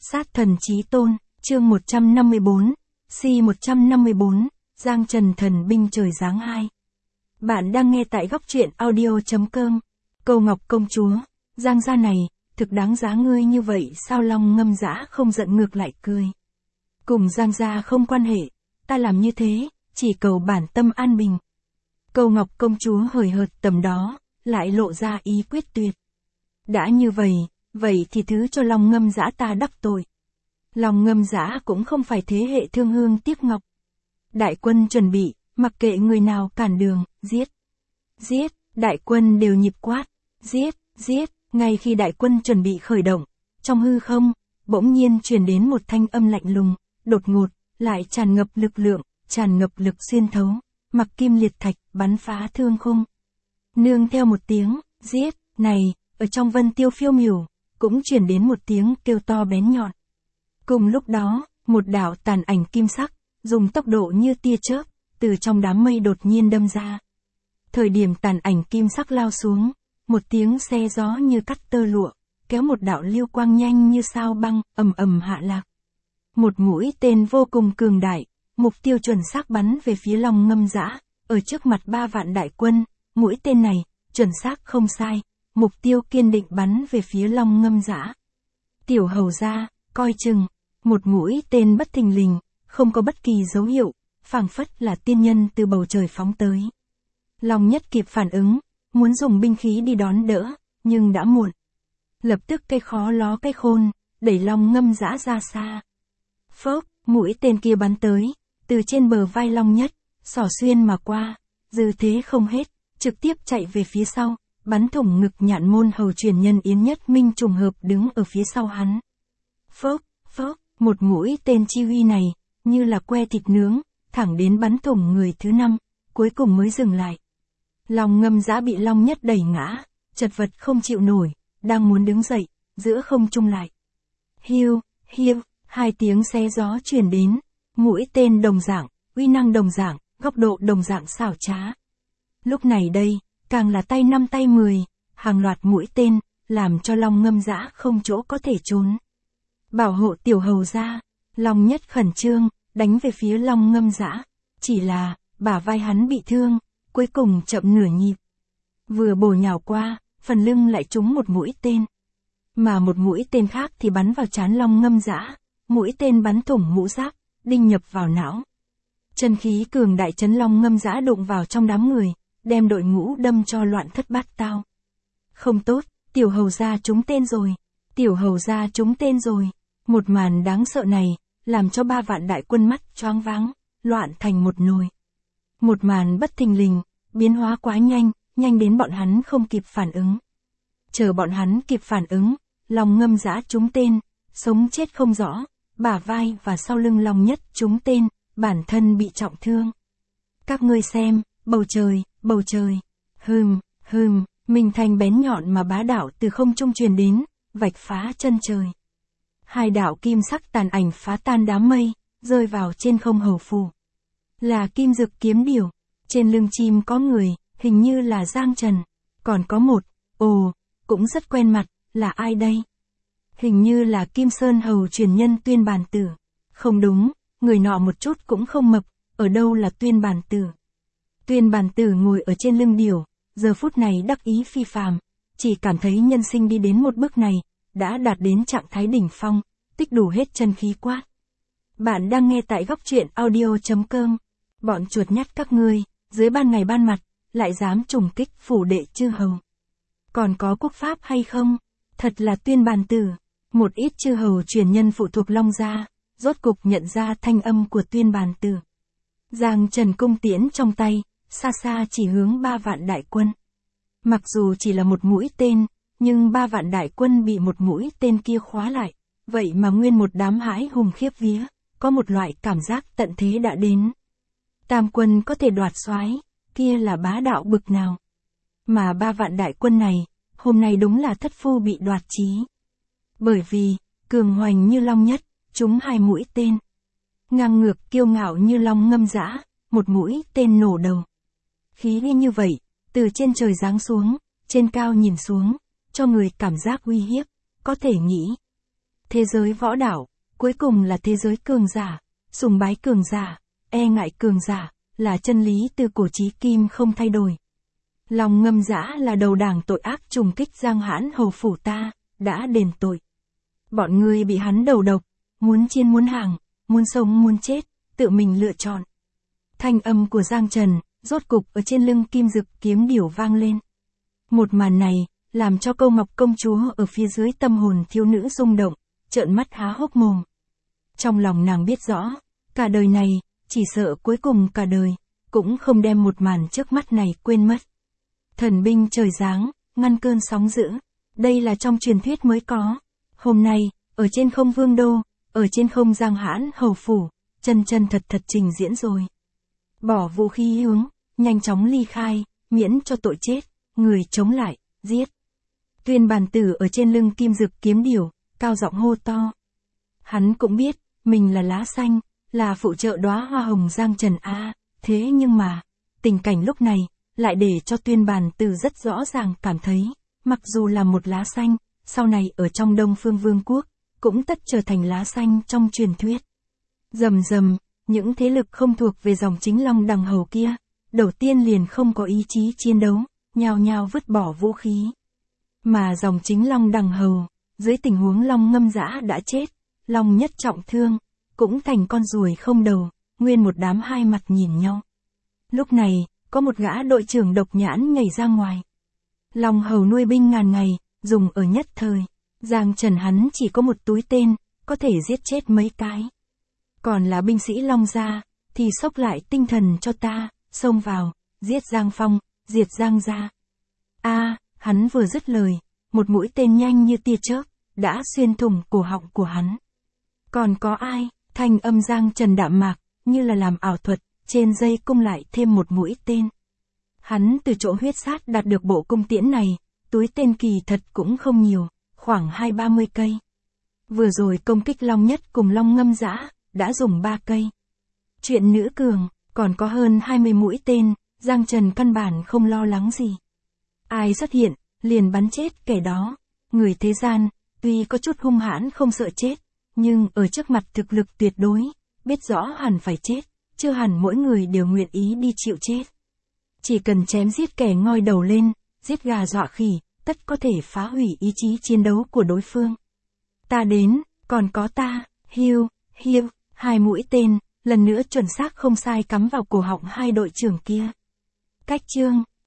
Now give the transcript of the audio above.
Sát thần chí tôn, chương 154, C154, Giang Trần thần binh trời giáng 2. Bạn đang nghe tại góc truyện audio.com. Câu Ngọc công chúa, Giang gia này, thực đáng giá ngươi như vậy sao? Long Ngâm Dã không giận ngược lại cười. Cùng Giang gia không quan hệ, ta làm như thế, chỉ cầu bản tâm an bình. Câu Ngọc công chúa hời hợt tầm đó, lại lộ ra ý quyết tuyệt. Đã như vậy thì thứ cho Long Ngâm Dã ta đắc tội. Long Ngâm Dã cũng không phải thế hệ thương hương tiếc ngọc. Đại quân chuẩn bị, mặc kệ người nào cản đường, giết. Giết, đại quân đều nhịp quát, giết, giết. Ngay khi đại quân chuẩn bị khởi động, trong hư không, bỗng nhiên truyền đến một thanh âm lạnh lùng, đột ngột, lại tràn ngập lực lượng, tràn ngập lực xuyên thấu, mặc kim liệt thạch, bắn phá thương khung. Nương theo một tiếng, giết, này, ở trong vân tiêu phiêu miểu, cũng truyền đến một tiếng kêu to bén nhọn. Cùng lúc đó, một đạo tàn ảnh kim sắc, dùng tốc độ như tia chớp, từ trong đám mây đột nhiên đâm ra. Thời điểm tàn ảnh kim sắc lao xuống, một tiếng xe gió như cắt tơ lụa, kéo một đạo lưu quang nhanh như sao băng, ầm ầm hạ lạc. Một mũi tên vô cùng cường đại, mục tiêu chuẩn xác bắn về phía Long Ngâm Dã, ở trước mặt 3 vạn đại quân, mũi tên này, chuẩn xác không sai, mục tiêu kiên định bắn về phía Long Ngâm Dã. Tiểu hầu gia, coi chừng, một mũi tên bất thình lình, không có bất kỳ dấu hiệu, phảng phất là tiên nhân từ bầu trời phóng tới. Long Nhất kịp phản ứng, muốn dùng binh khí đi đón đỡ, nhưng đã muộn. Lập tức cây khó ló cây khôn, đẩy Long Ngâm Dã ra xa. Phốc, mũi tên kia bắn tới, từ trên bờ vai Long Nhất, xỏ xuyên mà qua, dư thế không hết, trực tiếp chạy về phía sau, bắn thủng ngực Nhạn Môn hầu truyền nhân Yến Nhất Minh trùng hợp đứng ở phía sau hắn. Phốc, phốc, một mũi tên chi huy này, như là que thịt nướng, thẳng đến bắn thủng người thứ 5, cuối cùng mới dừng lại. Long Ngâm Dã bị Long Nhất đẩy ngã, chật vật không chịu nổi, đang muốn đứng dậy, giữa không trung lại. Hiu, hiu, 2 tiếng xé gió truyền đến, mũi tên đồng dạng, uy năng đồng dạng, góc độ đồng dạng xảo trá. Lúc này đây, càng là tay 5 tay 10, hàng loạt mũi tên, làm cho Long Ngâm Dã không chỗ có thể trốn. Bảo hộ tiểu hầu gia, Long Nhất khẩn trương, đánh về phía Long Ngâm Dã, chỉ là, bả vai hắn bị thương, cuối cùng chậm nửa nhịp. Vừa bổ nhào qua, phần lưng lại trúng một mũi tên. Mà một mũi tên khác thì bắn vào trán Long Ngâm Dã, mũi tên bắn thủng mũ giáp, đinh nhập vào não. Chân khí cường đại chấn Long Ngâm Dã đụng vào trong đám người, đem đội ngũ đâm cho loạn thất bát tao. Không tốt, tiểu hầu gia trúng tên rồi, tiểu hầu gia trúng tên rồi. Một màn đáng sợ này, làm cho 3 vạn đại quân mắt choáng váng, loạn thành một nồi. Một màn bất thình lình, biến hóa quá nhanh, nhanh đến bọn hắn không kịp phản ứng. Chờ bọn hắn kịp phản ứng, Long Ngâm Dã trúng tên, sống chết không rõ, bả vai và sau lưng Long Nhất trúng tên, bản thân bị trọng thương. Các ngươi xem, bầu trời, minh thanh bén nhọn mà bá đạo từ không trung truyền đến, vạch phá chân trời. 2 đạo kim sắc tàn ảnh phá tan đám mây, rơi vào trên không hầu phủ. Là Kim Dực kiếm điểu, trên lưng chim có người, hình như là Giang Trần, còn có một, cũng rất quen mặt, là ai đây? Hình như là Kim Sơn hầu truyền nhân Tuyên Bàn Tử. Không đúng, người nọ một chút cũng không mập, ở đâu là Tuyên Bàn Tử? Tuyên Bàn Tử ngồi ở trên lưng điểu, giờ phút này đắc ý phi phàm, chỉ cảm thấy nhân sinh đi đến một bước này, đã đạt đến trạng thái đỉnh phong, tích đủ hết chân khí quát. Bạn đang nghe tại góc truyện audio.com. Bọn chuột nhắt các ngươi, dưới ban ngày ban mặt, lại dám trùng kích phủ đệ chư hầu. Còn có quốc pháp hay không? Thật là Tuyên Bàn Tử. Một ít chư hầu truyền nhân phụ thuộc Long gia, rốt cục nhận ra thanh âm của Tuyên Bàn Tử. Giang Trần cung tiễn trong tay, xa xa chỉ hướng 3 vạn đại quân. Mặc dù chỉ là một mũi tên, nhưng 3 vạn đại quân bị một mũi tên kia khóa lại, vậy mà nguyên một đám hãi hùng khiếp vía, có một loại cảm giác tận thế đã đến. Tam quân có thể đoạt soái, kia là bá đạo bực nào. Mà 3 vạn đại quân này, hôm nay đúng là thất phu bị đoạt chí. Bởi vì, cường hoành như Long Nhất, trúng 2 mũi tên. Ngang ngược kiêu ngạo như Long Ngâm Dã, một mũi tên nổ đầu. Khí như vậy, từ trên trời giáng xuống, trên cao nhìn xuống, cho người cảm giác uy hiếp, có thể nghĩ. Thế giới võ đạo, cuối cùng là thế giới cường giả, sùng bái cường giả, e ngại cường giả, là chân lý từ cổ chí kim không thay đổi. Long Ngâm Dã là đầu đảng tội ác trùng kích Giang Hãn hầu phủ ta, đã đền tội. Bọn ngươi bị hắn đầu độc, muốn chiên muốn hàng, muốn sống muốn chết, tự mình lựa chọn. Thanh âm của Giang Trần, rốt cục ở trên lưng Kim Dực kiếm điểu vang lên. Một màn này, làm cho Câu Ngọc công chúa ở phía dưới tâm hồn thiếu nữ rung động, trợn mắt há hốc mồm. Trong lòng nàng biết rõ, cả đời này, chỉ sợ cuối cùng cả đời, cũng không đem một màn trước mắt này quên mất. Thần binh trời giáng, ngăn cơn sóng dữ, đây là trong truyền thuyết mới có. Hôm nay, ở trên không Vương Đô, ở trên không Giang Hãn hầu phủ, chân chân thật thật trình diễn rồi. Bỏ vũ khí hướng, nhanh chóng ly khai, miễn cho tội chết, người chống lại, giết. Tuyên Bàn Tử ở trên lưng Kim Dực kiếm điểu, cao giọng hô to. Hắn cũng biết, mình là lá xanh, là phụ trợ đóa hoa hồng Giang Trần A, thế nhưng mà, tình cảnh lúc này, lại để cho Tuyên Bàn Tử rất rõ ràng cảm thấy, mặc dù là một lá xanh, sau này ở trong Đông Phương Vương quốc, cũng tất trở thành lá xanh trong truyền thuyết. Rầm rầm, những thế lực không thuộc về dòng chính Long Đằng Hầu kia, đầu tiên liền không có ý chí chiến đấu, nhao nhao vứt bỏ vũ khí. Mà dòng chính Long Đằng Hầu, dưới tình huống Long Ngâm Dã đã chết, Long Nhất trọng thương, cũng thành con ruồi không đầu, nguyên một đám hai mặt nhìn nhau. Lúc này, có một gã đội trưởng độc nhãn nhảy ra ngoài. Long Hầu nuôi binh ngàn ngày, dùng ở nhất thời. Giang Trần hắn chỉ có một túi tên, có thể giết chết mấy cái. Còn là binh sĩ Long gia, thì xốc lại tinh thần cho ta, xông vào, giết Giang Phong, diệt Giang gia. Hắn vừa dứt lời, một mũi tên nhanh như tia chớp, đã xuyên thủng cổ họng của hắn. Còn có ai? Thanh âm Giang Trần đạm mạc, như là làm ảo thuật, trên dây cung lại thêm một mũi tên. Hắn từ chỗ huyết sát đạt được bộ cung tiễn này, túi tên kỳ thật cũng không nhiều, khoảng 20-30 cây. Vừa rồi công kích Long Nhất cùng Long Ngâm Dã, đã dùng 3 cây. Chuyện nữ cường, còn có hơn 20 mũi tên, Giang Trần căn bản không lo lắng gì. Ai xuất hiện, liền bắn chết kẻ đó. Người thế gian, tuy có chút hung hãn không sợ chết, nhưng ở trước mặt thực lực tuyệt đối, biết rõ hẳn phải chết, chưa hẳn mỗi người đều nguyện ý đi chịu chết. Chỉ cần chém giết kẻ ngoi đầu lên, giết gà dọa khỉ, tất có thể phá hủy ý chí chiến đấu của đối phương. Ta đến, còn có ta, hiu, 2 mũi tên, lần nữa chuẩn xác không sai cắm vào cổ họng hai đội trưởng kia. Cách chương